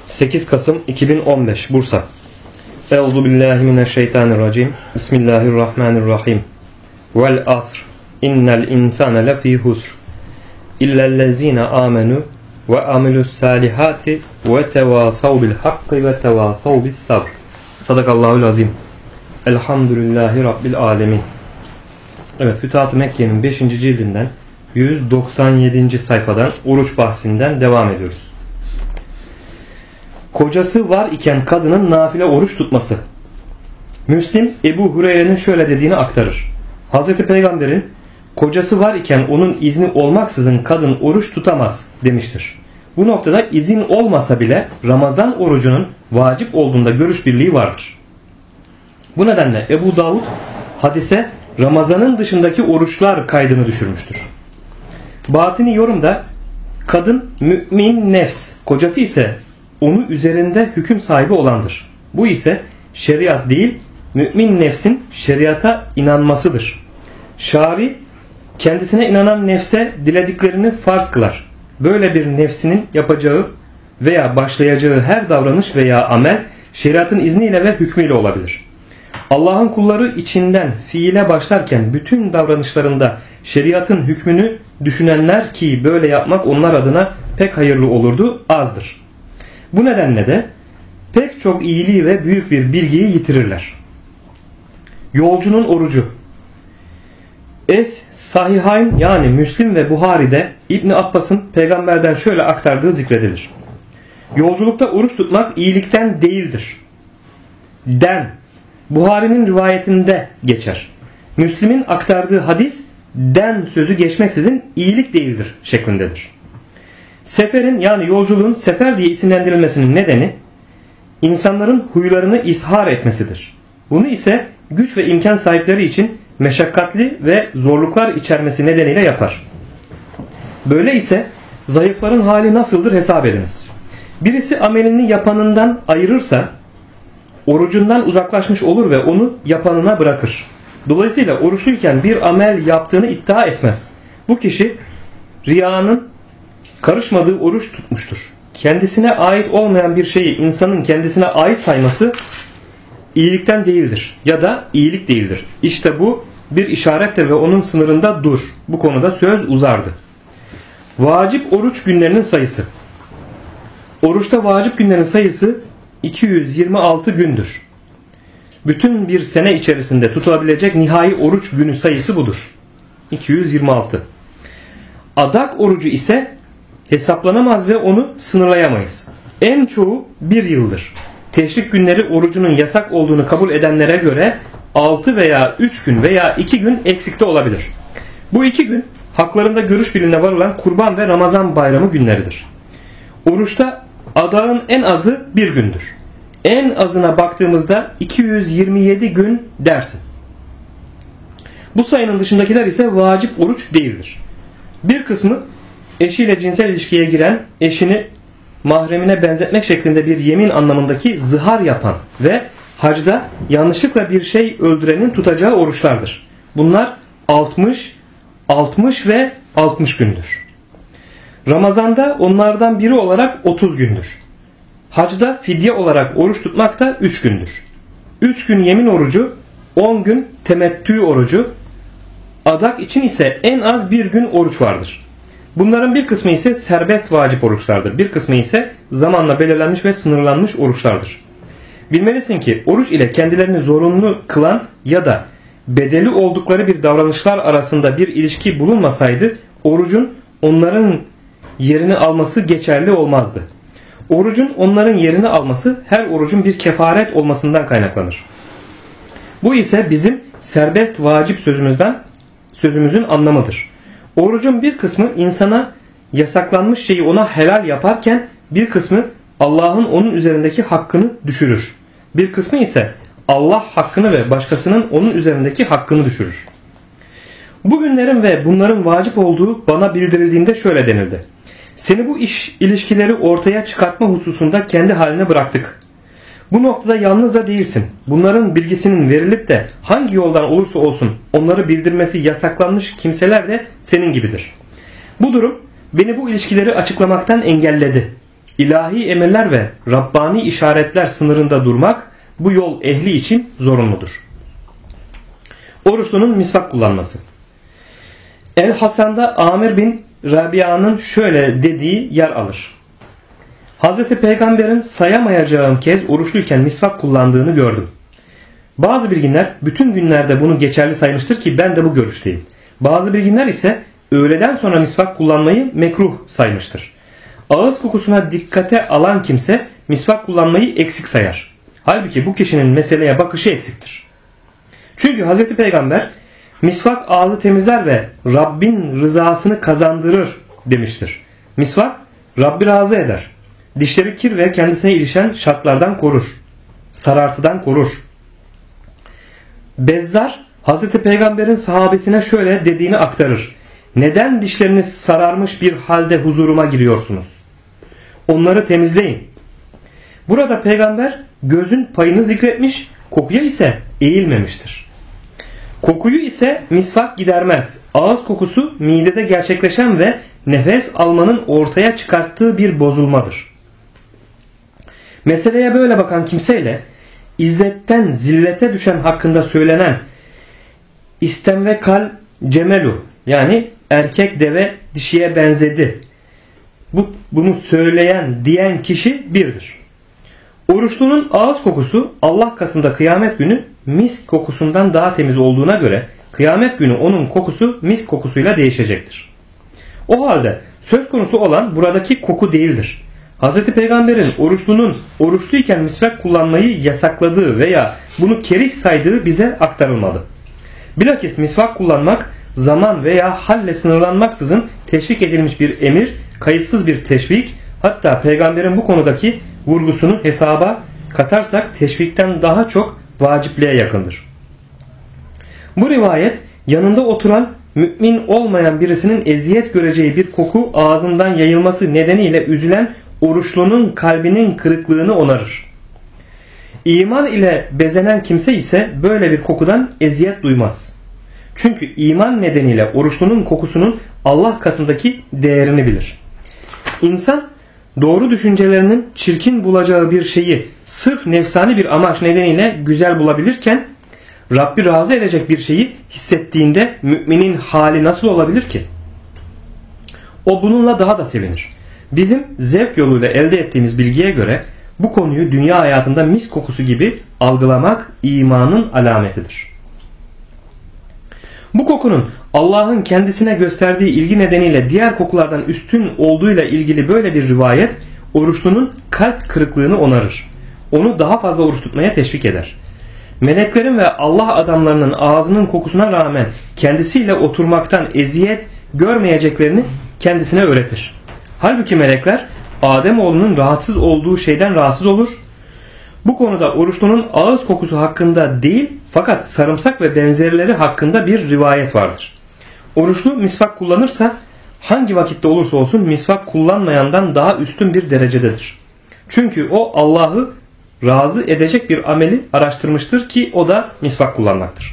8 Kasım 2015 Bursa. Euzubillahimineşşeytanirracim. Bismillahirrahmanirrahim. Vel asr. İnnel insane lefî husr. İllellezîne âmenû ve amilus salihati ve tevâsav bil hakkı ve tevâsav bis sabr. Sadakallahul azim. Elhamdülillahi Rabbil alemin. Evet, Fütuhat-ı Mekke'nin 5. cildinden 197. sayfadan oruç bahsinden devam ediyoruz. Kocası var iken kadının nafile oruç tutması. Müslim, Ebu Hureyre'nin şöyle dediğini aktarır. Hazreti Peygamber'in kocası var iken onun izni olmaksızın kadın oruç tutamaz demiştir. Bu noktada izin olmasa bile Ramazan orucunun vacip olduğunda görüş birliği vardır. Bu nedenle Ebu Davud hadise Ramazan'ın dışındaki oruçlar kaydını düşürmüştür. Batini yorumda kadın mümin nefs, kocası ise onu üzerinde hüküm sahibi olandır. Bu ise şeriat değil, mümin nefsin şeriata inanmasıdır. Şari kendisine inanan nefse dilediklerini farz kılar. Böyle bir nefsinin yapacağı veya başlayacağı her davranış veya amel şeriatın izniyle ve hükmüyle olabilir. Allah'ın kulları içinden fiile başlarken bütün davranışlarında şeriatın hükmünü düşünenler ki böyle yapmak onlar adına pek hayırlı olurdu azdır. Bu nedenle de pek çok iyiliği ve büyük bir bilgiyi yitirirler. Yolcunun orucu. Sahihayn yani Müslim ve Buhari'de İbn Abbas'ın peygamberden şöyle aktardığı zikredilir. Yolculukta oruç tutmak iyilikten değildir. Buhari'nin rivayetinde geçer. Müslim'in aktardığı hadis sözü geçmeksizin iyilik değildir şeklindedir. Seferin yani yolculuğun sefer diye isimlendirilmesinin nedeni insanların huylarını ishar etmesidir. Bunu ise güç ve imkan sahipleri için meşakkatli ve zorluklar içermesi nedeniyle yapar. Böyle ise zayıfların hali nasıldır hesap ediniz. Birisi amelini yapanından ayırırsa orucundan uzaklaşmış olur ve onu yapanına bırakır. Dolayısıyla oruçluyken bir amel yaptığını iddia etmez. Bu kişi riyanın karışmadığı oruç tutmuştur. Kendisine ait olmayan bir şeyi insanın kendisine ait sayması iyilikten değildir ya da iyilik değildir. İşte bu bir işarettir ve onun sınırında dur. Bu konuda söz uzardı. Vacip oruç günlerinin sayısı. Oruçta vacip günlerin sayısı 226 gündür. Bütün bir sene içerisinde tutulabilecek nihai oruç günü sayısı budur. 226. Adak orucu ise hesaplanamaz ve onu sınırlayamayız. En çoğu bir yıldır. Teşrik günleri orucunun yasak olduğunu kabul edenlere göre 6 veya 3 gün veya 2 gün eksikte olabilir. Bu 2 gün haklarında görüş birliğine varılan Kurban ve Ramazan bayramı günleridir. Oruçta adağın en azı bir gündür. En azına baktığımızda 227 gün dersin. Bu sayının dışındakiler ise vacip oruç değildir. Bir kısmı eşiyle cinsel ilişkiye giren, eşini mahremine benzetmek şeklinde bir yemin anlamındaki zihar yapan ve hacda yanlışlıkla bir şey öldürenin tutacağı oruçlardır. Bunlar 60, 60 ve 60 gündür. Ramazanda onlardan biri olarak 30 gündür. Hacda fidye olarak oruç tutmak da 3 gündür. 3 gün yemin orucu, 10 gün temettü orucu, adak için ise en az bir gün oruç vardır. Bunların bir kısmı ise serbest vacip oruçlardır. Bir kısmı ise zamanla belirlenmiş ve sınırlanmış oruçlardır. Bilmelisin ki oruç ile kendilerini zorunlu kılan ya da bedeli oldukları bir davranışlar arasında bir ilişki bulunmasaydı orucun onların yerini alması geçerli olmazdı. Orucun onların yerini alması her orucun bir kefaret olmasından kaynaklanır. Bu ise bizim serbest vacip sözümüzün anlamıdır. Orucun bir kısmı insana yasaklanmış şeyi ona helal yaparken bir kısmı Allah'ın onun üzerindeki hakkını düşürür. Bir kısmı ise Allah hakkını ve başkasının onun üzerindeki hakkını düşürür. Bu günlerin ve bunların vacip olduğu bana bildirildiğinde şöyle denildi. Seni bu ilişkileri ortaya çıkartma hususunda kendi haline bıraktık. Bu noktada yalnız da değilsin. Bunların bilgisinin verilip de hangi yoldan olursa olsun onları bildirmesi yasaklanmış kimseler de senin gibidir. Bu durum beni bu ilişkileri açıklamaktan engelledi. ilahi emirler ve Rabbani işaretler sınırında durmak bu yol ehli için zorunludur. Oruçlunun misvak kullanması. El-Hasan'da Amir bin Rabia'nın şöyle dediği yer alır. Hazreti Peygamber'in sayamayacağım kez oruçluyken misvak kullandığını gördüm. Bazı bilginler bütün günlerde bunu geçerli saymıştır ki ben de bu görüşteyim. Bazı bilginler ise öğleden sonra misvak kullanmayı mekruh saymıştır. Ağız kokusuna dikkate alan kimse misvak kullanmayı eksik sayar. Halbuki bu kişinin meseleye bakışı eksiktir. Çünkü Hazreti Peygamber misvak ağzı temizler ve Rabbin rızasını kazandırır demiştir. Misvak Rabbi razı eder. Dişleri kir ve kendisine ilişen şartlardan korur. Sarartıdan korur. Bezzar Hazreti Peygamber'in sahabesine şöyle dediğini aktarır. Neden dişleriniz sararmış bir halde huzuruma giriyorsunuz? Onları temizleyin. Burada Peygamber gözün payını zikretmiş, kokuya ise eğilmemiştir. Kokuyu ise misvak gidermez. Ağız kokusu midede gerçekleşen ve nefes almanın ortaya çıkarttığı bir bozulmadır. Meseleye böyle bakan kimseyle İzzetten zillete düşen hakkında söylenen istemvekal cemelu yani erkek deve dişiye benzedi. Bunu diyen kişi birdir. Oruçlunun ağız kokusu Allah katında kıyamet günü misk kokusundan daha temiz olduğuna göre kıyamet günü onun kokusu misk kokusuyla değişecektir. O halde söz konusu olan buradaki koku değildir. Hz. Peygamber'in oruçlunun oruçluyken misvak kullanmayı yasakladığı veya bunu kerih saydığı bize aktarılmadı. Bilakis misvak kullanmak zaman veya halle sınırlanmaksızın teşvik edilmiş bir emir, kayıtsız bir teşvik, hatta Peygamber'in bu konudaki vurgusunu hesaba katarsak teşvikten daha çok vacipliğe yakındır. Bu rivayet yanında oturan mümin olmayan birisinin eziyet göreceği bir koku ağzından yayılması nedeniyle üzülen oruçlunun kalbinin kırıklığını onarır. İman ile bezenen kimse ise böyle bir kokudan eziyet duymaz. Çünkü iman nedeniyle oruçlunun kokusunun Allah katındaki değerini bilir. İnsan doğru düşüncelerinin çirkin bulacağı bir şeyi sırf nefsani bir amaç nedeniyle güzel bulabilirken Rabbi razı edecek bir şeyi hissettiğinde müminin hali nasıl olabilir ki? O bununla daha da sevinir. Bizim zevk yoluyla elde ettiğimiz bilgiye göre bu konuyu dünya hayatında mis kokusu gibi algılamak imanın alametidir. Bu kokunun Allah'ın kendisine gösterdiği ilgi nedeniyle diğer kokulardan üstün olduğuyla ilgili böyle bir rivayet oruçlunun kalp kırıklığını onarır. Onu daha fazla oruç tutmaya teşvik eder. Meleklerin ve Allah adamlarının ağzının kokusuna rağmen kendisiyle oturmaktan eziyet görmeyeceklerini kendisine öğretir. Halbuki melekler Ademoğlunun rahatsız olduğu şeyden rahatsız olur. Bu konuda oruçlunun ağız kokusu hakkında değil fakat sarımsak ve benzerleri hakkında bir rivayet vardır. Oruçlu misvak kullanırsa hangi vakitte olursa olsun misvak kullanmayandan daha üstün bir derecededir. Çünkü o Allah'ı razı edecek bir ameli araştırmıştır ki o da misvak kullanmaktır.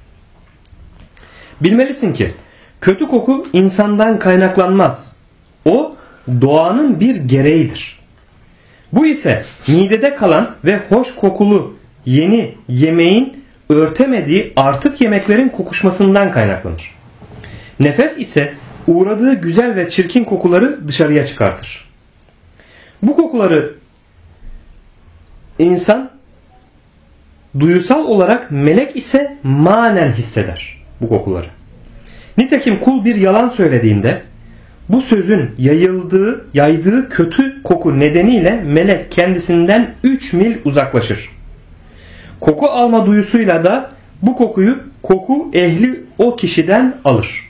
Bilmelisin ki kötü koku insandan kaynaklanmaz. O doğanın bir gereğidir. Bu ise midede kalan ve hoş kokulu yeni yemeğin örtemediği artık yemeklerin kokuşmasından kaynaklanır. Nefes ise uğradığı güzel ve çirkin kokuları dışarıya çıkartır. Bu kokuları insan duyusal olarak, melek ise manen hisseder bu kokuları. Nitekim kul bir yalan söylediğinde bu sözün yaydığı kötü koku nedeniyle melek kendisinden 3 mil uzaklaşır. Koku alma duyusuyla da bu kokuyu koku ehli o kişiden alır.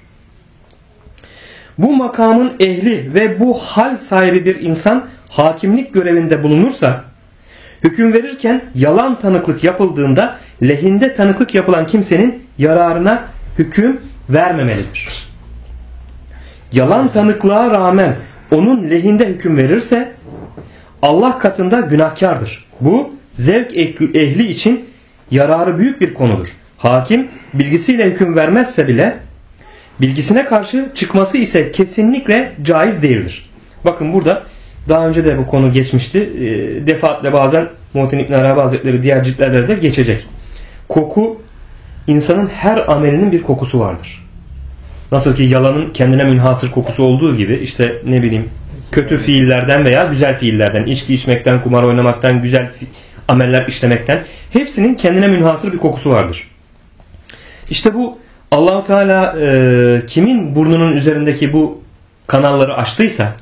Bu makamın ehli ve bu hal sahibi bir insan hakimlik görevinde bulunursa, hüküm verirken yalan tanıklık yapıldığında lehinde tanıklık yapılan kimsenin yararına hüküm vermemelidir. Yalan tanıklığa rağmen onun lehinde hüküm verirse Allah katında günahkardır. Bu zevk ehli için yararı büyük bir konudur. Hakim bilgisiyle hüküm vermezse bile bilgisine karşı çıkması ise kesinlikle caiz değildir. Bakın burada Daha önce de bu konu geçmişti. Defaatle bazen Muhittin İbn Arabi Hazretleri diğer ciltlerde de geçecek. Koku, insanın her amelinin bir kokusu vardır. Nasıl ki yalanın kendine münhasır kokusu olduğu gibi, işte ne bileyim, kötü fiillerden veya güzel fiillerden, içki içmekten, kumar oynamaktan, güzel ameller işlemekten, hepsinin kendine münhasır bir kokusu vardır. İşte bu Allah-u Teala kimin burnunun üzerindeki bu kanalları açtıysa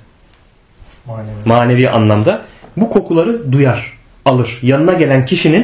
manevi anlamda bu kokuları duyar, alır. Yanına gelen kişinin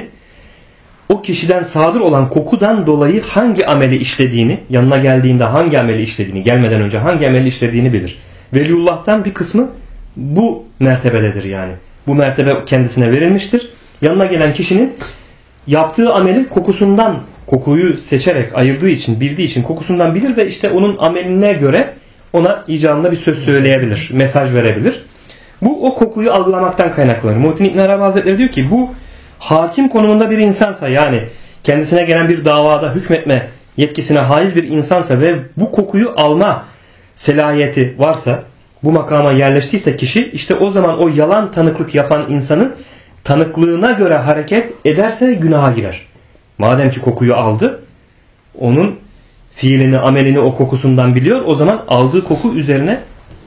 o kişiden sadır olan kokudan dolayı hangi ameli işlediğini, yanına geldiğinde hangi ameli işlediğini, gelmeden önce hangi ameli işlediğini bilir. Veliullah'tan bir kısmı bu mertebededir yani. Bu mertebe kendisine verilmiştir. Yanına gelen kişinin yaptığı ameli kokusundan, kokuyu seçerek ayırdığı için, bildiği için kokusundan bilir ve işte onun ameline göre ona icabında bir söz söyleyebilir, mesaj verebilir. Bu o kokuyu algılamaktan kaynaklanır. Muhittin İbn Arabi Hazretleri diyor ki bu hakim konumunda bir insansa, yani kendisine gelen bir davada hükmetme yetkisine haiz bir insansa ve bu kokuyu alma selahiyeti varsa, bu makama yerleştiyse kişi, işte o zaman o yalan tanıklık yapan insanın tanıklığına göre hareket ederse günaha girer. Madem ki kokuyu aldı, onun fiilini, amelini o kokusundan biliyor, o zaman aldığı koku üzerine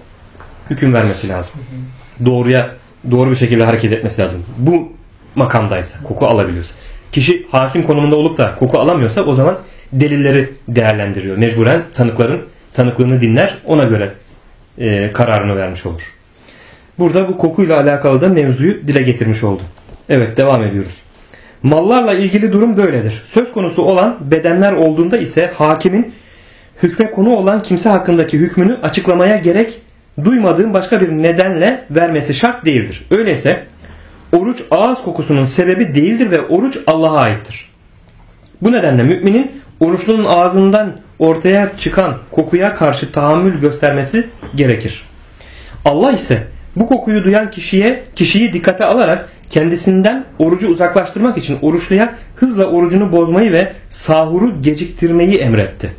hüküm vermesi lazım. Doğru bir şekilde hareket etmesi lazım. Bu makamdaysa, koku alabiliyorsa. Kişi hakim konumunda olup da koku alamıyorsa o zaman delilleri değerlendiriyor. Mecburen tanıkların tanıklığını dinler, ona göre kararını vermiş olur. Burada bu kokuyla alakalı da mevzuyu dile getirmiş oldu. Evet, devam ediyoruz. Mallarla ilgili durum böyledir. Söz konusu olan bedenler olduğunda ise hakimin hükme konu olan kimse hakkındaki hükmünü açıklamaya gerek duymadığım başka bir nedenle vermesi şart değildir. Öyleyse oruç ağız kokusunun sebebi değildir ve oruç Allah'a aittir. Bu nedenle müminin oruçlunun ağzından ortaya çıkan kokuya karşı tahammül göstermesi gerekir. Allah ise bu kokuyu duyan kişiyi dikkate alarak kendisinden orucu uzaklaştırmak için oruçluya hızla orucunu bozmayı ve sahuru geciktirmeyi emretti.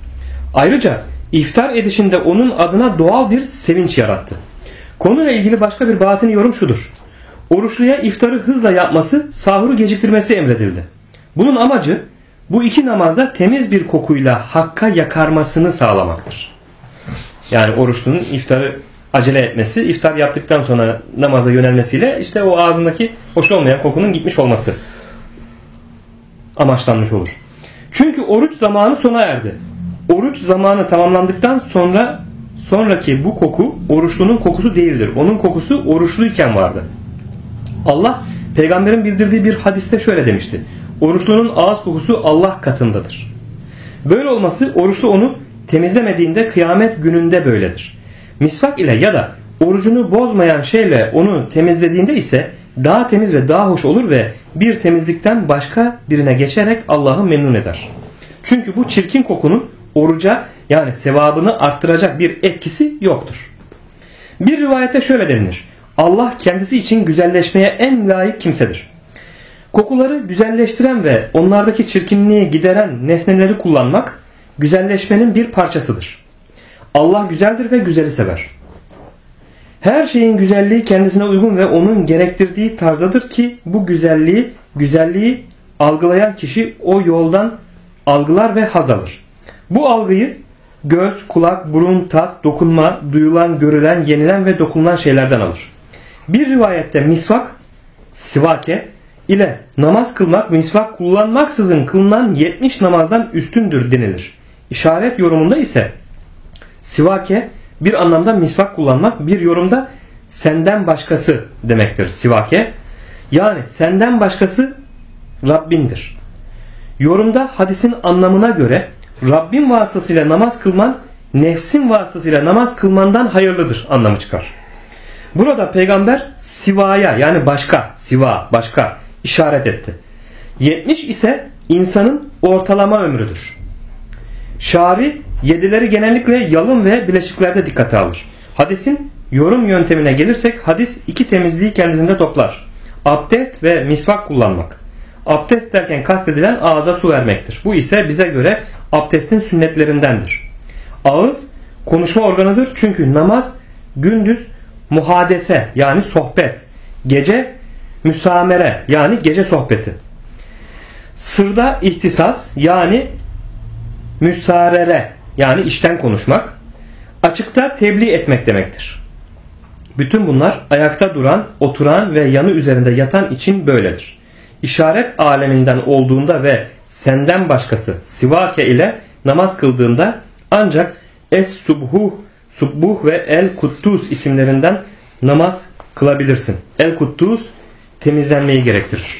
Ayrıca iftar edişinde onun adına doğal bir sevinç yarattı. Konuyla ilgili başka bir batini yorum şudur. Oruçluya iftarı hızla yapması, sahuru geciktirmesi emredildi. Bunun amacı bu iki namazda temiz bir kokuyla hakka yakarmasını sağlamaktır. Yani oruçlunun iftarı acele etmesi, iftar yaptıktan sonra namaza yönelmesiyle işte o ağzındaki hoş olmayan kokunun gitmiş olması amaçlanmış olur. Çünkü oruç zamanı sona erdi. Oruç zamanı tamamlandıktan sonraki bu koku oruçlunun kokusu değildir. Onun kokusu oruçluyken vardı. Allah peygamberin bildirdiği bir hadiste şöyle demişti. Oruçlunun ağız kokusu Allah katındadır. Böyle olması oruçlu onu temizlemediğinde kıyamet gününde böyledir. Misvak ile ya da orucunu bozmayan şeyle onu temizlediğinde ise daha temiz ve daha hoş olur ve bir temizlikten başka birine geçerek Allah'ı memnun eder. Çünkü bu çirkin kokunun oruca, yani sevabını arttıracak bir etkisi yoktur. Bir rivayette şöyle denilir. Allah kendisi için güzelleşmeye en layık kimsedir. Kokuları güzelleştiren ve onlardaki çirkinliği gideren nesneleri kullanmak güzelleşmenin bir parçasıdır. Allah güzeldir ve güzeli sever. Her şeyin güzelliği kendisine uygun ve onun gerektirdiği tarzdadır ki bu güzelliği algılayan kişi o yoldan algılar ve haz alır. Bu algıyı göz, kulak, burun, tat, dokunma, duyulan, görülen, yenilen ve dokunulan şeylerden alır. Bir rivayette misvak, sivake ile namaz kılmak misvak kullanmaksızın kılınan 70 namazdan üstündür denilir. İşaret yorumunda ise sivake bir anlamda misvak kullanmak, bir yorumda senden başkası demektir sivake. Yani senden başkası Rabbindir. Yorumda hadisin anlamına göre Rabbin vasıtasıyla namaz kılman nefsin vasıtasıyla namaz kılmandan hayırlıdır anlamı çıkar. Burada peygamber sivaya, yani başka işaret etti. 70 ise insanın ortalama ömrüdür. Şari 7'leri genellikle yalın ve bileşiklerde dikkate alır. Hadisin yorum yöntemine gelirsek hadis iki temizliği kendisinde toplar. Abdest ve misvak kullanmak. Abdest derken kastedilen ağza su vermektir. Bu ise bize göre abdestin sünnetlerindendir. Ağız konuşma organıdır çünkü namaz gündüz muhadese yani sohbet. Gece müsamere yani gece sohbeti. Sırda ihtisas yani müsarere yani işten konuşmak. Açıkta tebliğ etmek demektir. Bütün bunlar ayakta duran, oturan ve yanı üzerinde yatan için böyledir. İşaret aleminden olduğunda ve senden başkası sivake ile namaz kıldığında ancak Es-Subbuh ve El-Kuddus isimlerinden namaz kılabilirsin. El-Kuddus temizlenmeyi gerektirir.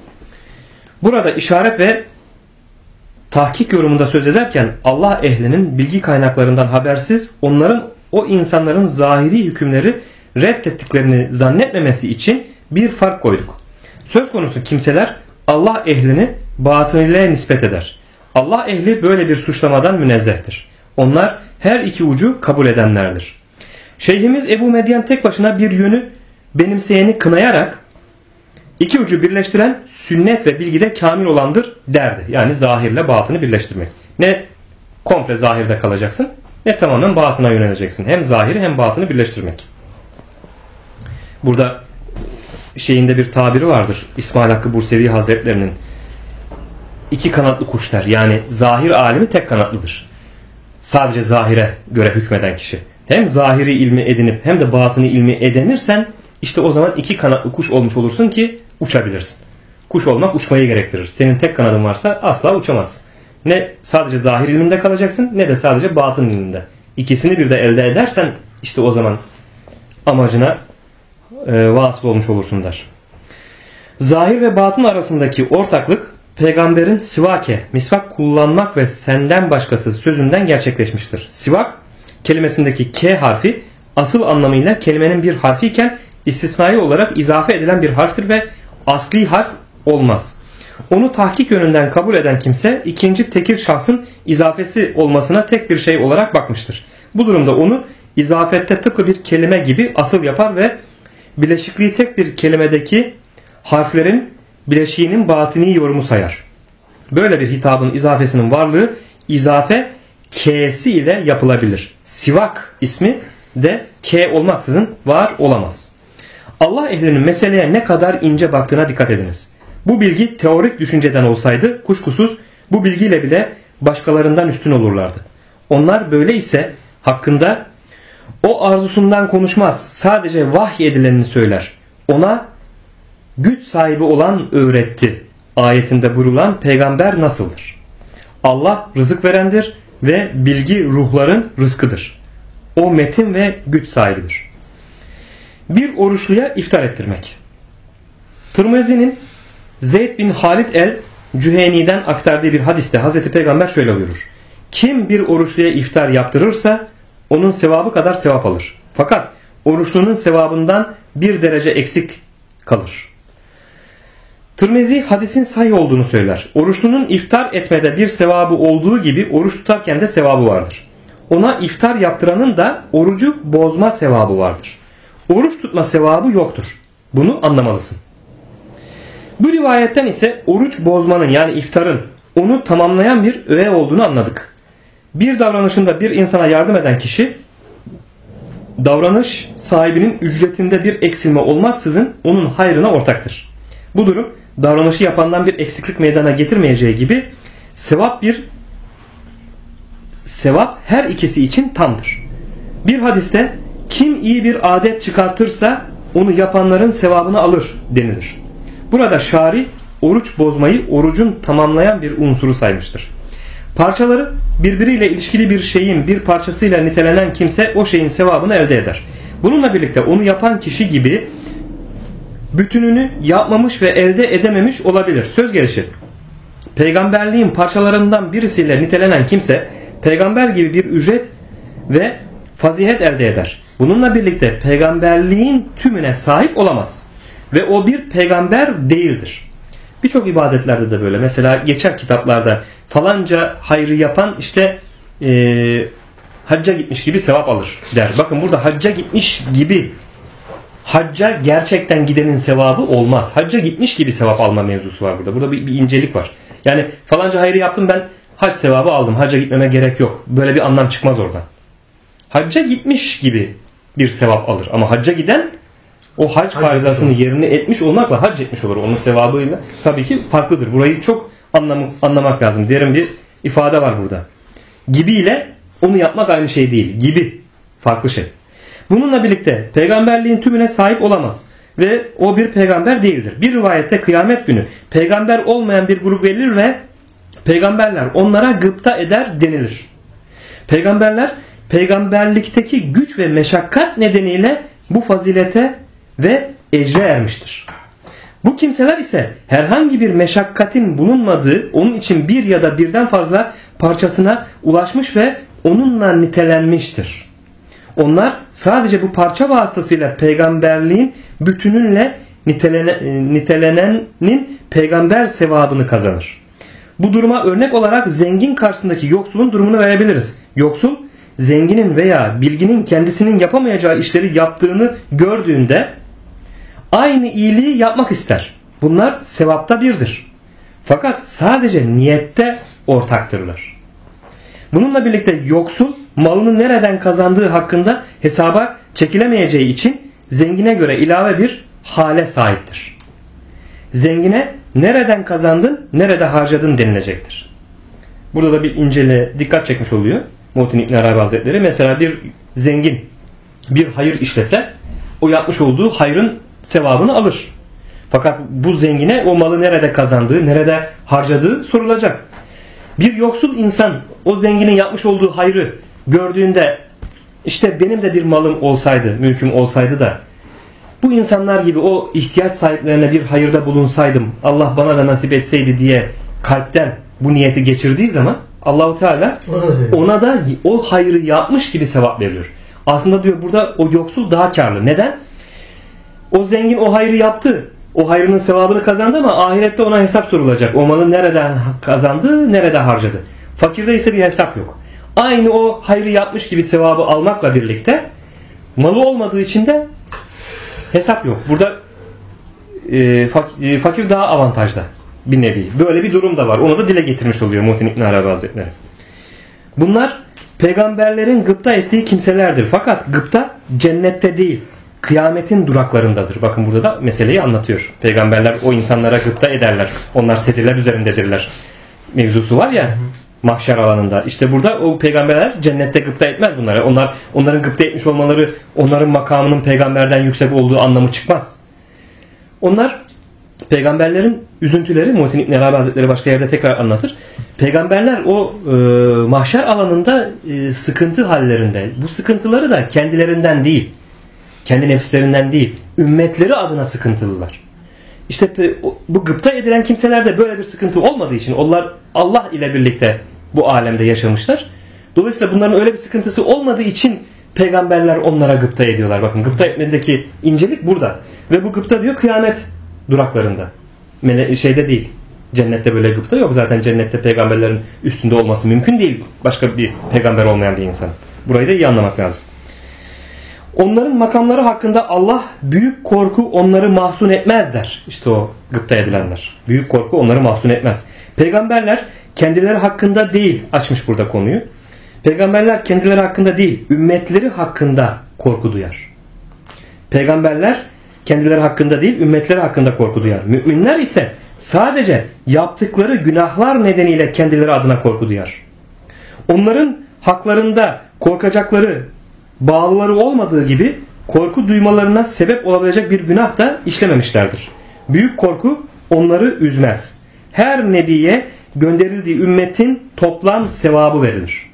Burada işaret ve tahkik yorumunda söz ederken Allah ehlinin bilgi kaynaklarından habersiz onların o insanların zahiri hükümleri reddettiklerini zannetmemesi için bir fark koyduk. Söz konusu kimseler Allah ehlini batınıyla nispet eder. Allah ehli böyle bir suçlamadan münezzehtir. Onlar her iki ucu kabul edenlerdir. Şeyhimiz Ebu Medyan tek başına bir yönü benimseyeni kınayarak iki ucu birleştiren sünnet ve bilgide kamil olandır derdi. Yani zahirle batını birleştirmek. Ne komple zahirde kalacaksın ne tamamen batına yöneleceksin. Hem zahiri hem batını birleştirmek. Burada şeyinde bir tabiri vardır. İsmail Hakkı Bursevi Hazretlerinin iki kanatlı kuş der. Yani zahir alimi tek kanatlıdır. Sadece zahire göre hükmeden kişi. Hem zahiri ilmi edinip hem de batını ilmi edinirsen işte o zaman iki kanatlı kuş olmuş olursun ki uçabilirsin. Kuş olmak uçmayı gerektirir. Senin tek kanadın varsa asla uçamazsın. Ne sadece zahir ilminde kalacaksın ne de sadece batın ilminde. İkisini bir de elde edersen işte o zaman amacına vasıl olmuş olursun der. Zahir ve batın arasındaki ortaklık peygamberin sivake, misvak kullanmak ve senden başkası sözünden gerçekleşmiştir. Sivak kelimesindeki K harfi asıl anlamıyla kelimenin bir harfiyken istisnai olarak izafe edilen bir harftir ve asli harf olmaz. Onu tahkik yönünden kabul eden kimse ikinci tekil şahsın izafesi olmasına tek bir şey olarak bakmıştır. Bu durumda onu izafette tıpkı bir kelime gibi asıl yapar ve bileşikliği tek bir kelimedeki harflerin bileşiğinin batini yorumu sayar. Böyle bir hitabın izafesinin varlığı izafe K'si ile yapılabilir. Sivak ismi de K olmaksızın var olamaz. Allah ehlinin meseleye ne kadar ince baktığına dikkat ediniz. Bu bilgi teorik düşünceden olsaydı kuşkusuz bu bilgiyle bile başkalarından üstün olurlardı. Onlar böyle ise hakkında o arzusundan konuşmaz, sadece vahiy edilenini söyler. Ona güç sahibi olan öğretti. Ayetinde buyurulan peygamber nasıldır? Allah rızık verendir ve bilgi ruhların rızkıdır. O metin ve güç sahibidir. Bir oruçluya iftar ettirmek. Tirmizi'nin Zeyd bin Halid el-Cüheni'den aktardığı bir hadiste Hazreti Peygamber şöyle buyurur. Kim bir oruçluya iftar yaptırırsa onun sevabı kadar sevap alır. Fakat oruçlunun sevabından bir derece eksik kalır. Tirmizi hadisin sahih olduğunu söyler. Oruçlunun iftar etmede bir sevabı olduğu gibi oruç tutarken de sevabı vardır. Ona iftar yaptıranın da orucu bozma sevabı vardır. Oruç tutma sevabı yoktur. Bunu anlamalısın. Bu rivayetten ise oruç bozmanın yani iftarın onu tamamlayan bir öğe olduğunu anladık. Bir davranışında bir insana yardım eden kişi davranış sahibinin ücretinde bir eksilme olmaksızın onun hayrına ortaktır. Bu durum davranışı yapandan bir eksiklik meydana getirmeyeceği gibi sevap her ikisi için tamdır. Bir hadiste kim iyi bir adet çıkartırsa onu yapanların sevabını alır denilir. Burada şari oruç bozmayı orucun tamamlayan bir unsuru saymıştır. Parçaları birbiriyle ilişkili bir şeyin bir parçasıyla nitelenen kimse o şeyin sevabını elde eder. Bununla birlikte onu yapan kişi gibi bütününü yapmamış ve elde edememiş olabilir. Söz gelişi peygamberliğin parçalarından birisiyle nitelenen kimse peygamber gibi bir ücret ve fazilet elde eder. Bununla birlikte peygamberliğin tümüne sahip olamaz. Ve o bir peygamber değildir. Birçok ibadetlerde de böyle. Mesela geçer kitaplarda falanca hayrı yapan işte hacca gitmiş gibi sevap alır der. Bakın burada hacca gitmiş gibi hacca gerçekten gidenin sevabı olmaz. Hacca gitmiş gibi sevap alma mevzusu var burada. Burada bir incelik var. Yani falanca hayrı yaptım ben hac sevabı aldım. Hacca gitmeme gerek yok. Böyle bir anlam çıkmaz oradan. Hacca gitmiş gibi bir sevap alır. Ama hacca giden o hac farizasını yerine etmiş olmakla hac etmiş olur. Onun sevabıyla tabii ki farklıdır. Burayı çok anlamak lazım. Derin bir ifade var burada. Gibi ile onu yapmak aynı şey değil. Gibi farklı şey. Bununla birlikte peygamberliğin tümüne sahip olamaz. Ve o bir peygamber değildir. Bir rivayette kıyamet günü peygamber olmayan bir grup verilir ve peygamberler onlara gıpta eder denilir. Peygamberler peygamberlikteki güç ve meşakkat nedeniyle bu fazilete ve ecre ermiştir. Bu kimseler ise herhangi bir meşakkatin bulunmadığı, onun için bir ya da birden fazla parçasına ulaşmış ve onunla nitelenmiştir. Onlar sadece bu parça vasıtasıyla peygamberliğin bütününle nitelenenin peygamber sevabını kazanır. Bu duruma örnek olarak zengin karşısındaki yoksulun durumunu verebiliriz. Yoksul, zenginin veya bilginin kendisinin yapamayacağı işleri yaptığını gördüğünde aynı iyiliği yapmak ister. Bunlar sevapta birdir. Fakat sadece niyette ortaktırlar. Bununla birlikte yoksul malını nereden kazandığı hakkında hesaba çekilemeyeceği için zengine göre ilave bir hale sahiptir. Zengine nereden kazandın, nerede harcadın denilecektir. Burada da bir dikkat çekmiş oluyor Muhittin İbn Arabi Hazretleri. Mesela bir zengin bir hayır işlese o yapmış olduğu hayrın sevabını alır. Fakat bu zengine o malı nerede kazandığı, nerede harcadığı sorulacak. Bir yoksul insan o zenginin yapmış olduğu hayrı gördüğünde işte benim de bir malım olsaydı, mülküm olsaydı da bu insanlar gibi o ihtiyaç sahiplerine bir hayırda bulunsaydım, Allah bana da nasip etseydi diye kalpten bu niyeti geçirdiği zaman Allahu Teala ona da o hayrı yapmış gibi sevap veriyor. Aslında diyor burada o yoksul daha karlı. Neden? O zengin o hayrı yaptı. O hayrının sevabını kazandı ama ahirette ona hesap sorulacak. O malı nereden kazandı, nerede harcadı. Fakirde ise bir hesap yok. Aynı o hayrı yapmış gibi sevabı almakla birlikte malı olmadığı için de hesap yok. Burada fakir daha avantajda bir nevi. Böyle bir durum da var. Onu da dile getirmiş oluyor Muhittin İbn Arabi Hazretleri. Bunlar peygamberlerin gıpta ettiği kimselerdir. Fakat gıpta cennette değil, kıyametin duraklarındadır. Bakın burada da meseleyi anlatıyor. Peygamberler o insanlara gıpta ederler. Onlar sedirler üzerindedirler. Mevzusu var ya mahşer alanında. İşte burada o peygamberler cennette gıpta etmez bunlara. Onların gıpta etmiş olmaları onların makamının peygamberden yüksek olduğu anlamı çıkmaz. Onlar peygamberlerin üzüntüleri Muhittin İbn Arabi Hazretleri başka yerde tekrar anlatır. Peygamberler o mahşer alanında sıkıntı hallerinde. Bu sıkıntıları da kendilerinden değil, kendi nefslerinden değil, ümmetleri adına sıkıntılılar. İşte bu gıpta edilen kimselerde böyle bir sıkıntı olmadığı için onlar Allah ile birlikte bu alemde yaşamışlar. Dolayısıyla bunların öyle bir sıkıntısı olmadığı için peygamberler onlara gıpta ediyorlar. Bakın gıpta etmedeki incelik burada. Ve bu gıpta diyor kıyamet duraklarında. Şeyde değil. Cennette böyle gıpta yok. Zaten cennette peygamberlerin üstünde olması mümkün değil. Başka bir peygamber olmayan bir insan. Burayı da iyi anlamak lazım. Onların makamları hakkında Allah büyük korku onları mahzun etmez der. İşte o gıpta edilenler. Büyük korku onları mahzun etmez. Peygamberler kendileri hakkında değil, açmış burada konuyu. Peygamberler kendileri hakkında değil, ümmetleri hakkında korku duyar. Peygamberler kendileri hakkında değil, ümmetleri hakkında korku duyar. Müminler ise sadece yaptıkları günahlar nedeniyle kendileri adına korku duyar. Onların haklarında korkacakları, bağlıları olmadığı gibi korku duymalarına sebep olabilecek bir günah da işlememişlerdir. Büyük korku onları üzmez. Her nebiye gönderildiği ümmetin toplam sevabı verilir.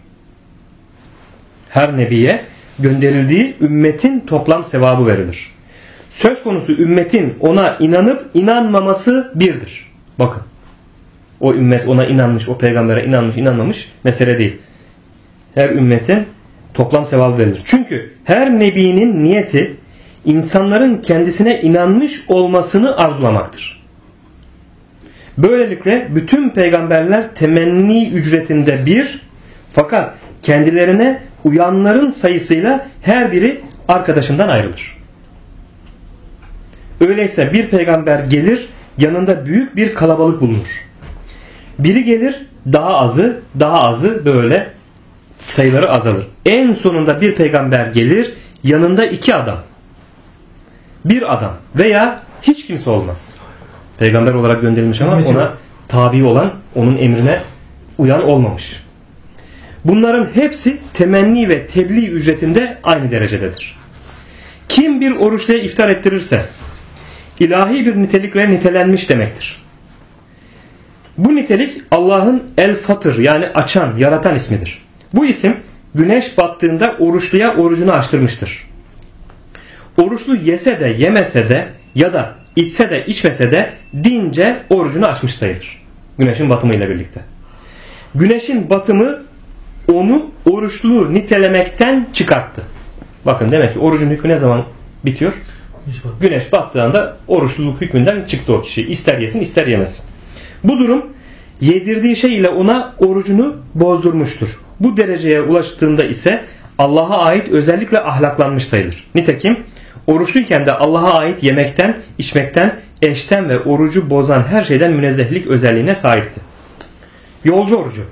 Her nebiye gönderildiği ümmetin toplam sevabı verilir. Söz konusu ümmetin ona inanıp inanmaması birdir. Bakın. O ümmet ona inanmış, o peygambere inanmış, inanmamış mesele değil. Her ümmetin toplam sevabı verilir. Çünkü her nebinin niyeti insanların kendisine inanmış olmasını arzulamaktır. Böylelikle bütün peygamberler temenni ücretinde bir, fakat kendilerine uyanların sayısıyla her biri arkadaşından ayrılır. Öyleyse bir peygamber gelir, yanında büyük bir kalabalık bulunur. Biri gelir, daha azı böyle sayıları azalır. En sonunda bir peygamber gelir, yanında 2 adam, 1 adam veya hiç kimse olmaz. Peygamber olarak gönderilmiş ama ona tabi olan, onun emrine uyan olmamış. Bunların hepsi temenni ve tebliğ ücretinde aynı derecededir. Kim bir oruçluya iftar ettirirse ilahi bir nitelikle nitelenmiş demektir. Bu nitelik Allah'ın El-Fatır yani açan, yaratan ismidir. Bu isim güneş battığında oruçluya orucunu açtırmıştır. Oruçlu yese de yemese de ya da içse de içmese de dince orucunu açmış sayılır. Güneşin batımıyla birlikte. Güneşin batımı onu oruçlu nitelemekten çıkarttı. Bakın demek ki orucun hükmü ne zaman bitiyor? Güneş battığında oruçluluk hükmünden çıktı o kişi. İster yesin ister yemesin. Bu durum yedirdiği şey ile ona orucunu bozdurmuştur. Bu dereceye ulaştığında ise Allah'a ait özellikle ahlaklanmış sayılır. Nitekim oruçluyken de Allah'a ait yemekten, içmekten, eşten ve orucu bozan her şeyden münezzehlik özelliğine sahipti. Yolcu orucu.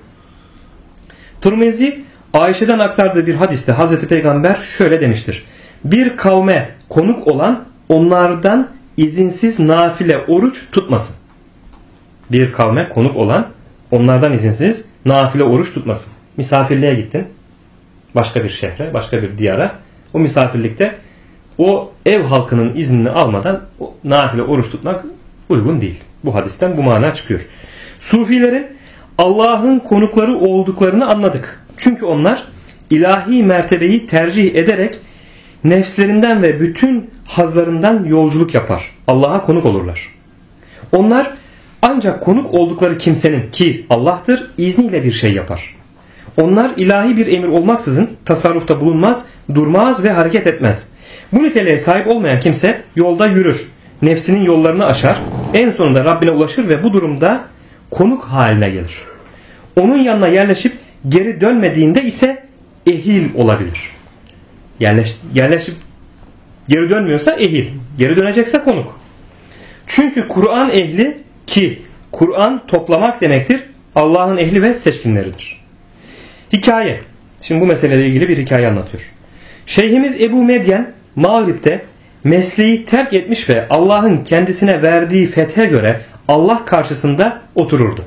Tirmizi Ayşe'den aktardığı bir hadiste Hazreti Peygamber şöyle demiştir. Bir kavme konuk olan onlardan izinsiz nafile oruç tutmasın. Bir kavme konuk olan onlardan izinsiz nafile oruç tutmasın. Misafirliğe gittin. Başka bir şehre, başka bir diyara. O misafirlikte o ev halkının iznini almadan o nafile oruç tutmak uygun değil. Bu hadisten bu mana çıkıyor. Sufilerin Allah'ın konukları olduklarını anladık. Çünkü onlar ilahi mertebeyi tercih ederek nefslerinden ve bütün hazlarından yolculuk yapar. Allah'a konuk olurlar. Onlar ancak konuk oldukları kimsenin ki Allah'tır izniyle bir şey yapar. Onlar ilahi bir emir olmaksızın tasarrufta bulunmaz, durmaz ve hareket etmez. Bu niteliğe sahip olmayan kimse yolda yürür, nefsinin yollarını aşar, en sonunda Rabbine ulaşır ve bu durumda konuk haline gelir. Onun yanına yerleşip geri dönmediğinde ise ehil olabilir. Yerleşip geri dönmüyorsa ehil, geri dönecekse konuk. Çünkü Kur'an ehli ki Kur'an toplamak demektir, Allah'ın ehli ve seçkinleridir. Hikaye. Şimdi bu meseleyle ilgili bir hikaye anlatıyor. Şeyhimiz Ebu Medyen Mağrib'de mesleği terk etmiş ve Allah'ın kendisine verdiği fethe göre Allah karşısında otururdu.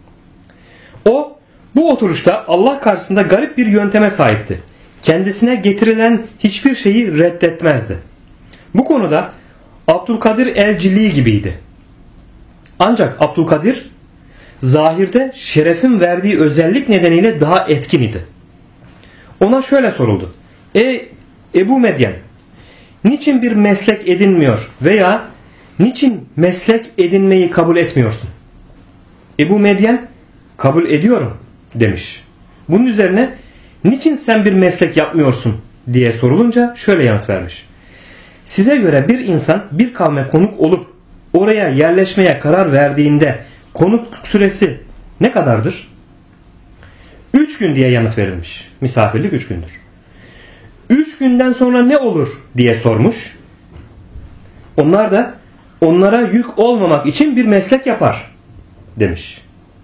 O bu oturuşta Allah karşısında garip bir yönteme sahipti. Kendisine getirilen hiçbir şeyi reddetmezdi. Bu konuda Abdülkadir el-Cili gibiydi. Ancak Abdülkadir zahirde şerefin verdiği özellik nedeniyle daha etkin idi. Ona şöyle soruldu. Ebu Medyen, niçin bir meslek edinmiyor veya niçin meslek edinmeyi kabul etmiyorsun? Ebu Medyen, kabul ediyorum demiş. Bunun üzerine niçin sen bir meslek yapmıyorsun diye sorulunca şöyle yanıt vermiş. Size göre bir insan bir kavme konuk olup oraya yerleşmeye karar verdiğinde konukluk süresi ne kadardır? 3 gün diye yanıt verilmiş. Misafirlik 3 gündür. 3 günden sonra ne olur diye sormuş. Onlar da onlara yük olmamak için bir meslek yapar demiş.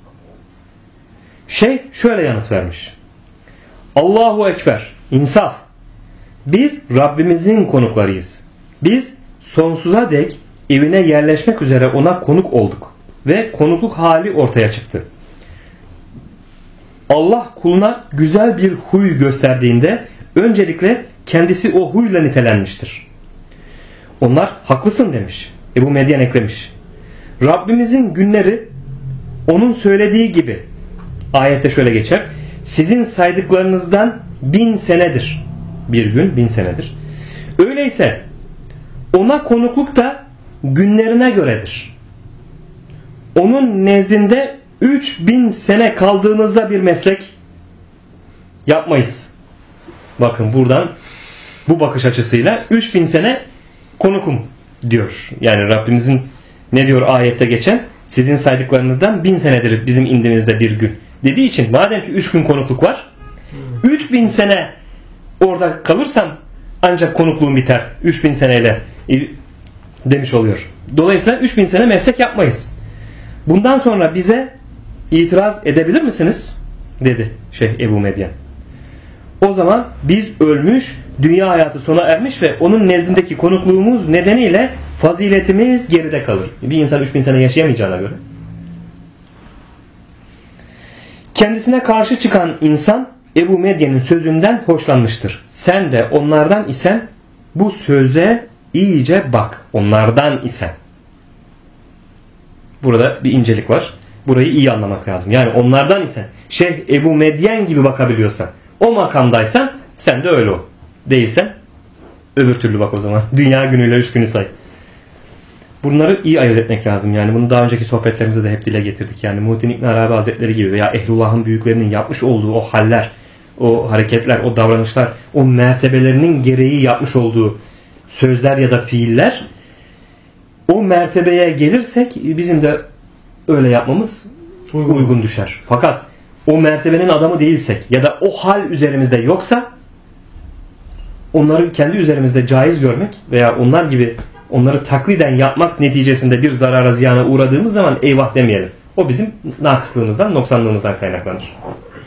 Şeyh şöyle yanıt vermiş. Allahu Ekber, insaf. Biz Rabbimizin konuklarıyız. Biz sonsuza dek evine yerleşmek üzere ona konuk olduk ve konukluk hali ortaya çıktı. Allah kuluna güzel bir huy gösterdiğinde öncelikle kendisi o huyla nitelenmiştir. Onlar haklısın demiş. Ebu Medyen eklemiş. Rabbimizin günleri onun söylediği gibi ayette şöyle geçer. Sizin saydıklarınızdan 1000 senedir. Bir gün 1000 senedir. Öyleyse ona konukluk da günlerine göredir. Onun nezdinde 3000 sene kaldığınızda bir meslek yapmayız. Bakın buradan bu bakış açısıyla 3000 sene konukum diyor. Yani Rabbimizin ne diyor ayette geçen? Sizin saydıklarınızdan 1000 senedir bizim indimizde bir gün. Dediği için madem ki 3 gün konukluk var 3000 sene orada kalırsam ancak konukluğum biter. 3000 seneyle demiş oluyor. Dolayısıyla 3000 sene meslek yapmayız. Bundan sonra bize itiraz edebilir misiniz? Dedi Şeyh Ebu Medyen. o zaman biz ölmüş, dünya hayatı sona ermiş ve onun nezdindeki konukluğumuz nedeniyle faziletimiz geride kalır. Bir insan 3000 sene yaşayamayacağına göre. Kendisine karşı çıkan insan Ebu Medyen'in sözünden hoşlanmıştır. Sen de onlardan isen bu söze iyice bak. Onlardan isen. Burada bir incelik var. Burayı iyi anlamak lazım. Yani onlardan isen, Şeyh Ebu Medyen gibi bakabiliyorsan, o makamdaysan sen de öyle ol. Değilsen öbür türlü bak o zaman. Dünya günüyle 3 günü say. Bunları iyi ayırt etmek lazım. Yani bunu daha önceki sohbetlerimizde de hep dile getirdik. Yani Muhittin İbn Arabi Hazretleri gibi veya Ehlullah'ın büyüklerinin yapmış olduğu o haller, o hareketler, o davranışlar, o mertebelerinin gereği yapmış olduğu sözler ya da fiiller, o mertebeye gelirsek bizim de öyle yapmamız uygun düşer. Fakat o mertebenin adamı değilsek ya da o hal üzerimizde yoksa onları kendi üzerimizde caiz görmek veya onlar gibi onları takliden yapmak neticesinde bir zarara ziyana uğradığımız zaman eyvah demeyelim. O bizim nakıslığımızdan, noksanlığımızdan kaynaklanır.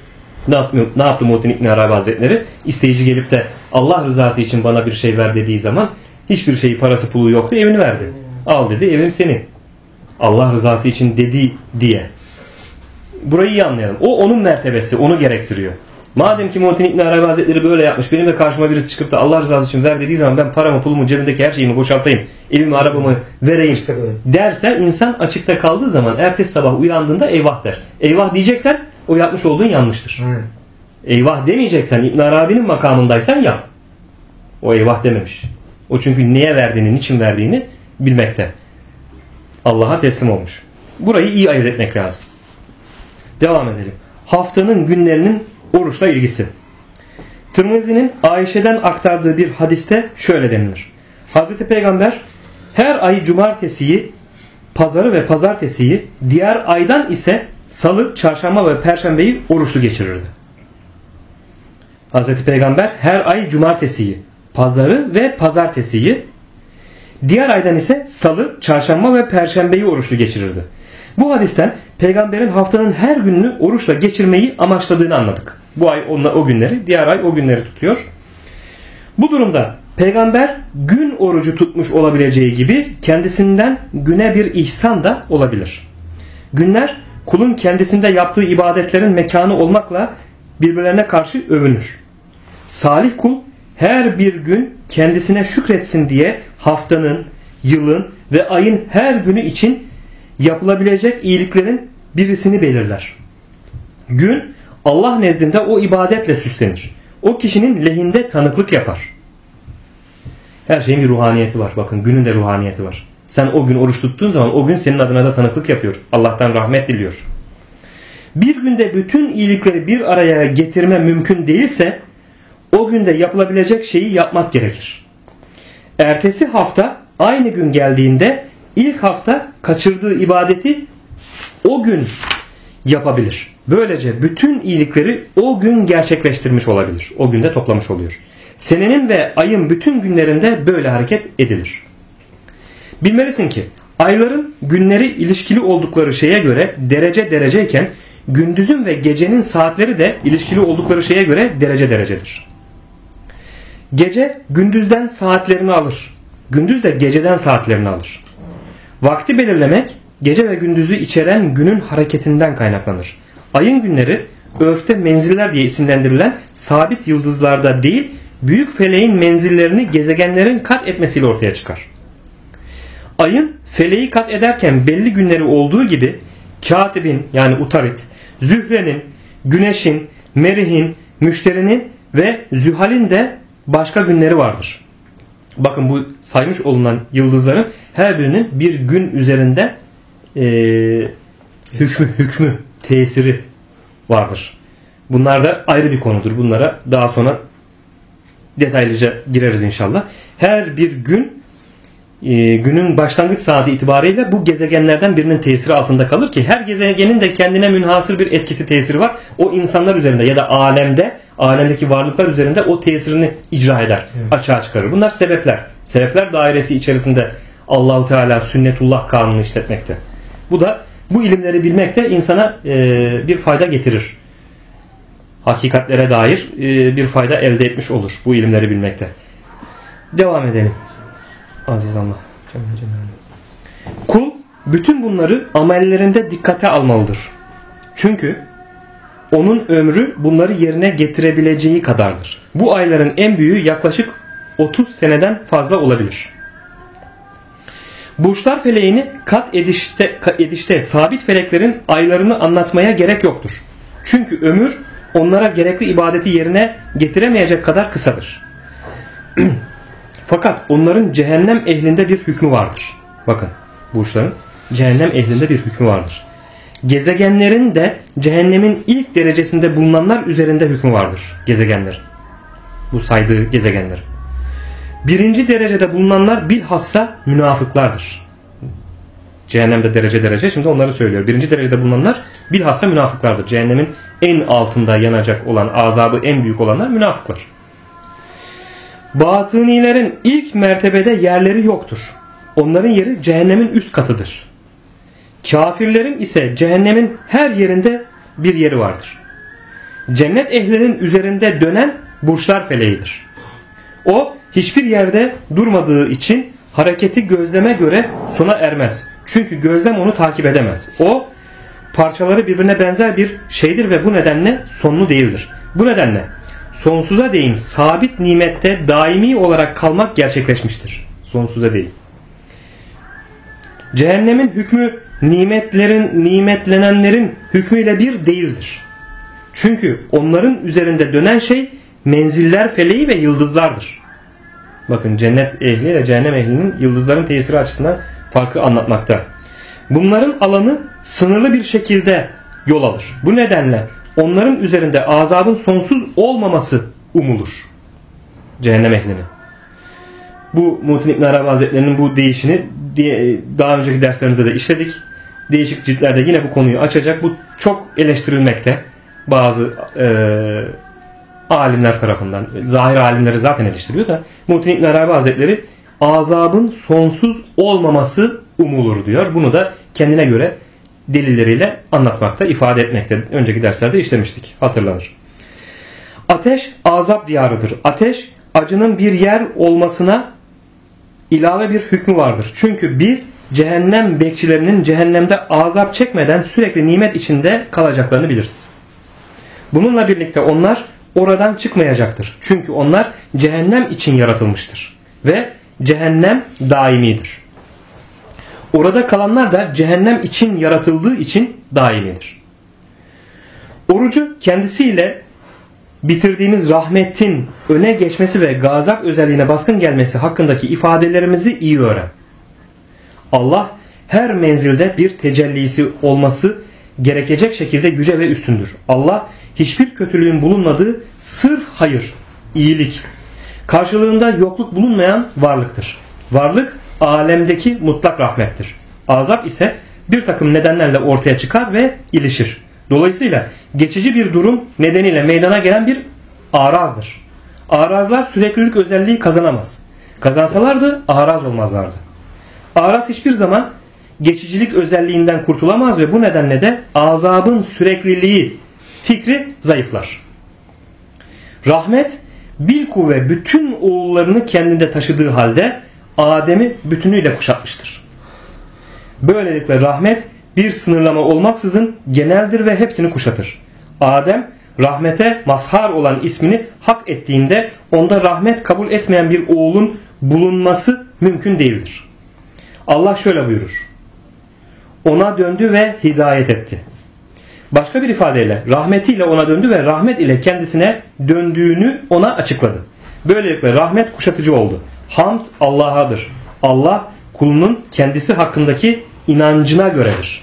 Ne yaptı Muhittin İbn Arabi Hazretleri? İsteyici gelip de Allah rızası için bana bir şey ver dediği zaman hiçbir şeyi, parası pulu yoktu, evini verdi. Al dedi, evim senin. Allah rızası için dedi diye. Burayı iyi anlayalım. O onun mertebesi, onu gerektiriyor. Madem ki Muhittin İbn Arabi Hazretleri böyle yapmış, benim de karşıma birisi çıkıp da Allah rızası için ver dediği zaman ben paramı, pulumu, cebimdeki her şeyimi boşaltayım, evimi, arabamı vereyim derse, insan açıkta kaldığı zaman ertesi sabah uyandığında eyvah der. Eyvah diyeceksen o yapmış olduğun yanlıştır. Eyvah demeyeceksen, İbn Arabi'nin makamındaysan yap. O eyvah dememiş. O çünkü neye verdiğini, niçin verdiğini bilmekte. Allah'a teslim olmuş. Burayı iyi ayırt etmek lazım. Devam edelim. Haftanın günlerinin oruçla ilgisi. Tirmizi'nin Ayşe'den aktardığı bir hadiste şöyle denilir. Hazreti Peygamber her ay cumartesiyi, pazarı ve pazartesiyi, diğer aydan ise salı, çarşamba ve perşembeyi oruçlu geçirirdi. Hazreti Peygamber her ay cumartesiyi, pazarı ve pazartesiyi, diğer aydan ise salı, çarşamba ve perşembeyi oruçlu geçirirdi. Bu hadisten Peygamberin haftanın her gününü oruçla geçirmeyi amaçladığını anladık. Bu ay o günleri, diğer ay o günleri tutuyor. Bu durumda Peygamber gün orucu tutmuş olabileceği gibi kendisinden güne bir ihsan da olabilir. Günler kulun kendisinde yaptığı ibadetlerin mekanı olmakla birbirlerine karşı övünür. Salih kul her bir gün kendisine şükretsin diye haftanın, yılın ve ayın her günü için yapılabilecek iyiliklerin birisini belirler. Gün Allah nezdinde o ibadetle süslenir. O kişinin lehinde tanıklık yapar. Her şeyin bir ruhaniyeti var. Bakın, günün de ruhaniyeti var. Sen o gün oruç tuttuğun zaman o gün senin adına da tanıklık yapıyor. Allah'tan rahmet diliyor. Bir günde bütün iyilikleri bir araya getirme mümkün değilse o günde yapılabilecek şeyi yapmak gerekir. Ertesi hafta aynı gün geldiğinde ilk hafta kaçırdığı ibadeti o gün yapabilir. Böylece bütün iyilikleri o gün gerçekleştirmiş olabilir. O günde toplamış oluyor. Senenin ve ayın bütün günlerinde böyle hareket edilir. Bilmelisin ki ayların günleri ilişkili oldukları şeye göre derece dereceyken gündüzün ve gecenin saatleri de ilişkili oldukları şeye göre derece derecedir. Gece gündüzden saatlerini alır. Gündüz de geceden saatlerini alır. Vakti belirlemek gece ve gündüzü içeren günün hareketinden kaynaklanır. Ayın günleri örfte menziller diye isimlendirilen sabit yıldızlarda değil, büyük feleğin menzillerini gezegenlerin kat etmesiyle ortaya çıkar. Ayın feleği kat ederken belli günleri olduğu gibi Katib'in yani Utarit, Zühre'nin, Güneş'in, Merih'in, Müşteri'nin ve Zühal'in de başka günleri vardır. Bakın, bu saymış olunan yıldızların her birinin bir gün üzerinde hükmü, tesiri vardır. Bunlar da ayrı bir konudur. Bunlara daha sonra detaylıca gireriz inşallah. Her bir gün günün başlangıç saati itibariyle bu gezegenlerden birinin tesiri altında kalır ki her gezegenin de kendine münhasır bir etkisi, tesiri var. O insanlar üzerinde ya da alemdeki varlıklar üzerinde o tesirini icra eder, açığa çıkarır. Bunlar sebepler. Sebepler dairesi içerisinde Allahu Teala sünnetullah kanunu işletmekte. Bu da bu ilimleri bilmek de insana bir fayda getirir. hakikatlere dair bir fayda elde etmiş olur bu ilimleri bilmekte. Devam edelim. Aziz Allah. Kul bütün bunları amellerinde dikkate almalıdır. Çünkü onun ömrü bunları yerine getirebileceği kadardır. Bu ayların en büyüğü yaklaşık 30 seneden fazla olabilir. Burçlar feleğini kat edişte sabit feleklerin aylarını anlatmaya gerek yoktur. Çünkü ömür onlara gerekli ibadeti yerine getiremeyecek kadar kısadır. Fakat onların cehennem ehlinde bir hükmü vardır. Bakın, burçların cehennem ehlinde bir hükmü vardır. Gezegenlerin de cehennemin ilk derecesinde bulunanlar üzerinde hükmü vardır. Gezegenler. Bu saydığı gezegenler. Birinci derecede bulunanlar bilhassa münafıklardır. Cehennemde derece şimdi onları söylüyor. Birinci derecede bulunanlar bilhassa münafıklardır. Cehennemin en altında yanacak olan, azabı en büyük olanlar münafıklar. Batınilerin ilk mertebede yerleri yoktur. Onların yeri cehennemin üst katıdır. Kafirlerin ise cehennemin her yerinde bir yeri vardır. Cennet ehlinin üzerinde dönen burçlar feleğidir. O hiçbir yerde durmadığı için hareketi gözleme göre sona ermez. Çünkü gözlem onu takip edemez. O parçaları birbirine benzer bir şeydir ve bu nedenle sonlu değildir. Bu nedenle sonsuza değin sabit nimette daimi olarak kalmak gerçekleşmiştir. Sonsuza değin. Cehennemin hükmü nimetlenenlerin hükmüyle bir değildir. Çünkü onların üzerinde dönen şey menziller feleği ve yıldızlardır. Bakın, cennet ehli ile cehennem ehlinin yıldızların tesiri açısından farkı anlatmakta. Bunların alanı sınırlı bir şekilde yol alır. Bu nedenle onların üzerinde azabın sonsuz olmaması umulur. Cehennem ehlinin. Bu Muhittin İbn Arabi Hazretleri'nin bu deyişini daha önceki derslerimizde de işledik. Değişik ciltlerde yine bu konuyu açacak. Bu çok eleştirilmekte. Bazı alimler tarafından. Zahir alimleri zaten eleştiriyor da Muhittin İbn Arabi Hazretleri azabın sonsuz olmaması umulur diyor. Bunu da kendine göre delilleriyle anlatmakta, ifade etmekte. Önceki derslerde işlemiştik. Hatırlanır. Ateş azap diyarıdır. Ateş acının bir yer olmasına ilave bir hükmü vardır. Çünkü biz cehennem bekçilerinin cehennemde azap çekmeden sürekli nimet içinde kalacaklarını biliriz. Bununla birlikte onlar oradan çıkmayacaktır. Çünkü onlar cehennem için yaratılmıştır. Ve cehennem daimidir. Orada kalanlar da cehennem için yaratıldığı için daimidir. Orucu kendisiyle bitirdiğimiz rahmetin öne geçmesi ve gazap özelliğine baskın gelmesi hakkındaki ifadelerimizi iyi öğren. Allah her menzilde bir tecellisi olması gerekecek şekilde yüce ve üstündür. Allah hiçbir kötülüğün bulunmadığı sırf hayır, iyilik, karşılığında yokluk bulunmayan varlıktır. Varlık alemdeki mutlak rahmettir. Azap ise bir takım nedenlerle ortaya çıkar ve ilişir. Dolayısıyla geçici bir durum nedeniyle meydana gelen bir arazdır. Arazlar süreklilik özelliği kazanamaz. Kazansalardı araz olmazlardı. Araz hiçbir zaman geçicilik özelliğinden kurtulamaz ve bu nedenle de azabın sürekliliği fikri zayıflar. Rahmet bilkuvve bütün oğullarını kendinde taşıdığı halde Adem'i bütünüyle kuşatmıştır. Böylelikle rahmet bir sınırlama olmaksızın geneldir ve hepsini kuşatır. Adem rahmete mazhar olan ismini hak ettiğinde onda rahmet kabul etmeyen bir oğulun bulunması mümkün değildir. Allah şöyle buyurur. Ona döndü ve hidayet etti. Başka bir ifadeyle rahmetiyle ona döndü ve rahmet ile kendisine döndüğünü ona açıkladı. Böylelikle rahmet kuşatıcı oldu. Hamd Allah'adır. Allah kulunun kendisi hakkındaki inancına göredir.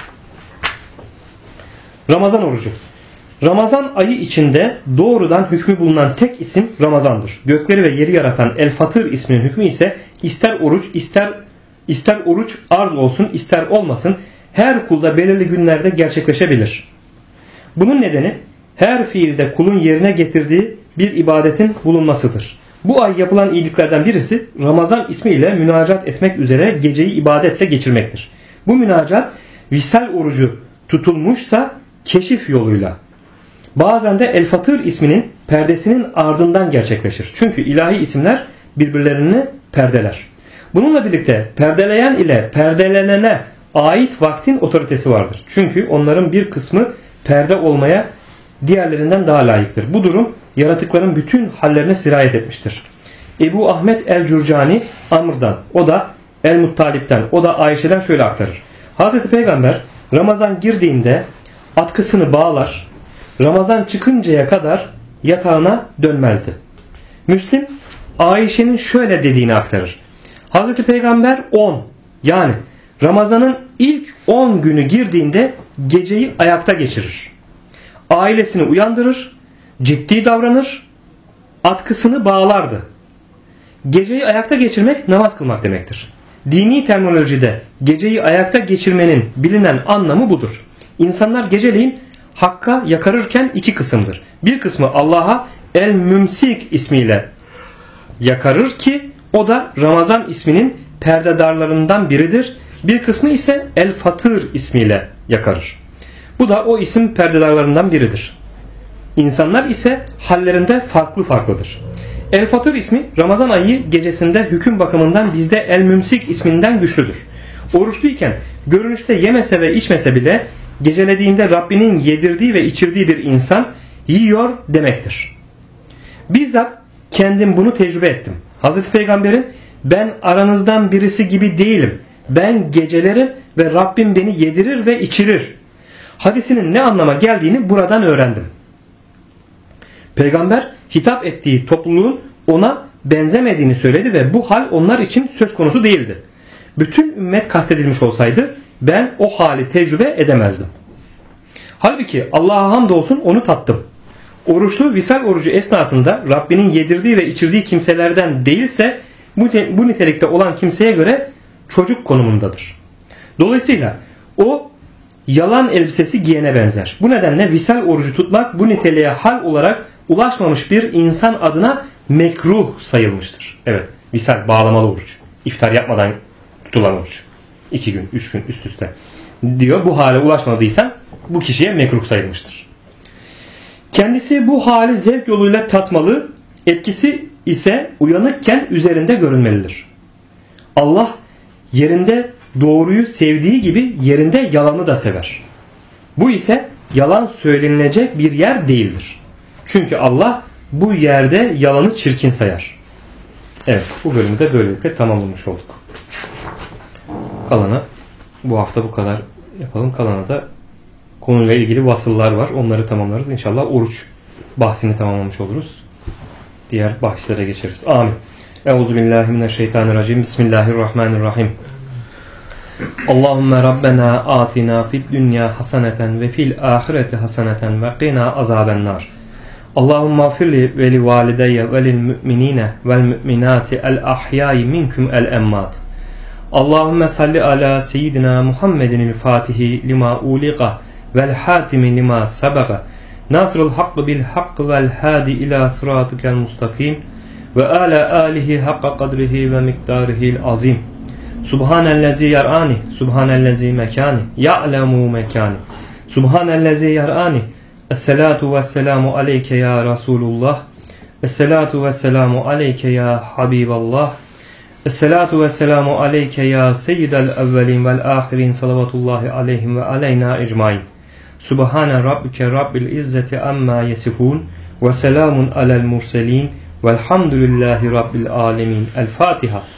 Ramazan orucu. Ramazan ayı içinde doğrudan hükmü bulunan tek isim Ramazan'dır. Gökleri ve yeri yaratan El-Fatır isminin hükmü ise ister oruç arz olsun ister olmasın her kulda belirli günlerde gerçekleşebilir. Bunun nedeni her fiilde kulun yerine getirdiği bir ibadetin bulunmasıdır. Bu ay yapılan iyiliklerden birisi Ramazan ismiyle münacat etmek üzere geceyi ibadetle geçirmektir. Bu münacat visal orucu tutulmuşsa keşif yoluyla, Bazen de El-Fatır isminin perdesinin ardından gerçekleşir. Çünkü ilahi isimler birbirlerini perdeler. Bununla birlikte perdeleyen ile perdelenene ait vaktin otoritesi vardır. Çünkü onların bir kısmı perde olmaya diğerlerinden daha layıktır. Bu durum yaratıkların bütün hallerine sirayet etmiştir. Ebu Ahmet el-Cürcani Amr'dan, o da El-Muttalip'ten, o da Ayşe'den şöyle aktarır. Hazreti Peygamber Ramazan girdiğinde atkısını bağlar, Ramazan çıkıncaya kadar yatağına dönmezdi. Müslim Ayşe'nin şöyle dediğini aktarır. Hazreti Peygamber 10 yani Ramazan'ın ilk 10 günü girdiğinde geceyi ayakta geçirir. Ailesini uyandırır, ciddi davranır, atkısını bağlardı. Geceyi ayakta geçirmek namaz kılmak demektir. Dini terminolojide geceyi ayakta geçirmenin bilinen anlamı budur. İnsanlar geceleyin Hakk'a yakarırken iki kısımdır. Bir kısmı Allah'a El-Mümsik ismiyle yakarır ki o da Ramazan isminin perdedarlarından biridir. Bir kısmı ise El-Fatır ismiyle yakarır. Bu da o isim perdedarlarından biridir. İnsanlar ise hallerinde farklıdır. El-Fatır ismi Ramazan ayı gecesinde hüküm bakımından bizde El-Mümsik isminden güçlüdür. Oruçluyken görünüşte yemese ve içmese bile gecelediğinde Rabbinin yedirdiği ve içirdiği bir insan yiyor demektir. Bizzat kendim bunu tecrübe ettim. Hazreti Peygamber'in ben aranızdan birisi gibi değilim. Ben gecelerim ve Rabbim beni yedirir ve içirir hadisinin ne anlama geldiğini buradan öğrendim. Peygamber hitap ettiği topluluğun ona benzemediğini söyledi ve bu hal onlar için söz konusu değildi. Bütün ümmet kastedilmiş olsaydı ben o hali tecrübe edemezdim. Halbuki Allah'a hamdolsun onu tattım. Oruçlu visal orucu esnasında Rabbinin yedirdiği ve içirdiği kimselerden değilse bu nitelikte olan kimseye göre çocuk konumundadır. Dolayısıyla o yalan elbisesi giyene benzer. Bu nedenle visal orucu tutmak bu niteliğe hal olarak ulaşmamış bir insan adına mekruh sayılmıştır. Evet, visal bağlamalı oruç. İftar yapmadan tutulan oruç. 2 gün, 3 gün üst üste diyor. Bu hale ulaşmadıysan bu kişiye mekruh sayılmıştır. Kendisi bu hali zevk yoluyla tatmalı, etkisi ise uyanıkken üzerinde görünmelidir. Allah yerinde doğruyu sevdiği gibi yerinde yalanı da sever. Bu ise yalan söylenilecek bir yer değildir. Çünkü Allah bu yerde yalanı çirkin sayar. Evet, bu bölümü de böylelikle tamamlamış olduk. Kalanı bu hafta bu kadar yapalım. Kalana da konuyla ilgili vasıllar var. Onları tamamlarız. İnşallah oruç bahsini tamamlamış oluruz. Diğer bahislere geçeriz. Amin. Euzubillahimineşşeytanirracim. Bismillahirrahmanirrahim. Allahümme Rabbena atina fid dünya haseneten ve fil ahireti haseneten ve qina azabennar. Allahümme afirli ve li valideyye ve lil müminine vel müminati el ahyai minkum el emmat. Allahümme salli ala seyyidina Muhammedin fatihi lima uliqa vel hatimi lima sabaga nasrul hakkı bil hakkı vel hadi ila sıratikel mustakim ve ala alihi hakka kadrihi ve miktarihil azim. Subhanellezi yar'ani, subhanellezi mekani, ya'lemu mekani, subhanellezi yar'ani. Esselatu vesselamu aleyke ya Resulullah, esselatu vesselamu aleyke ya Habiballah, esselatu vesselamu aleyke ya seyyidel evvelin vel ahirin salavatullahi aleyhim ve aleyna ecmain. Subhane rabbike rabbil izzeti amma yesifun ve selamun alel murselin velhamdülillahi rabbil alemin. El Fatiha.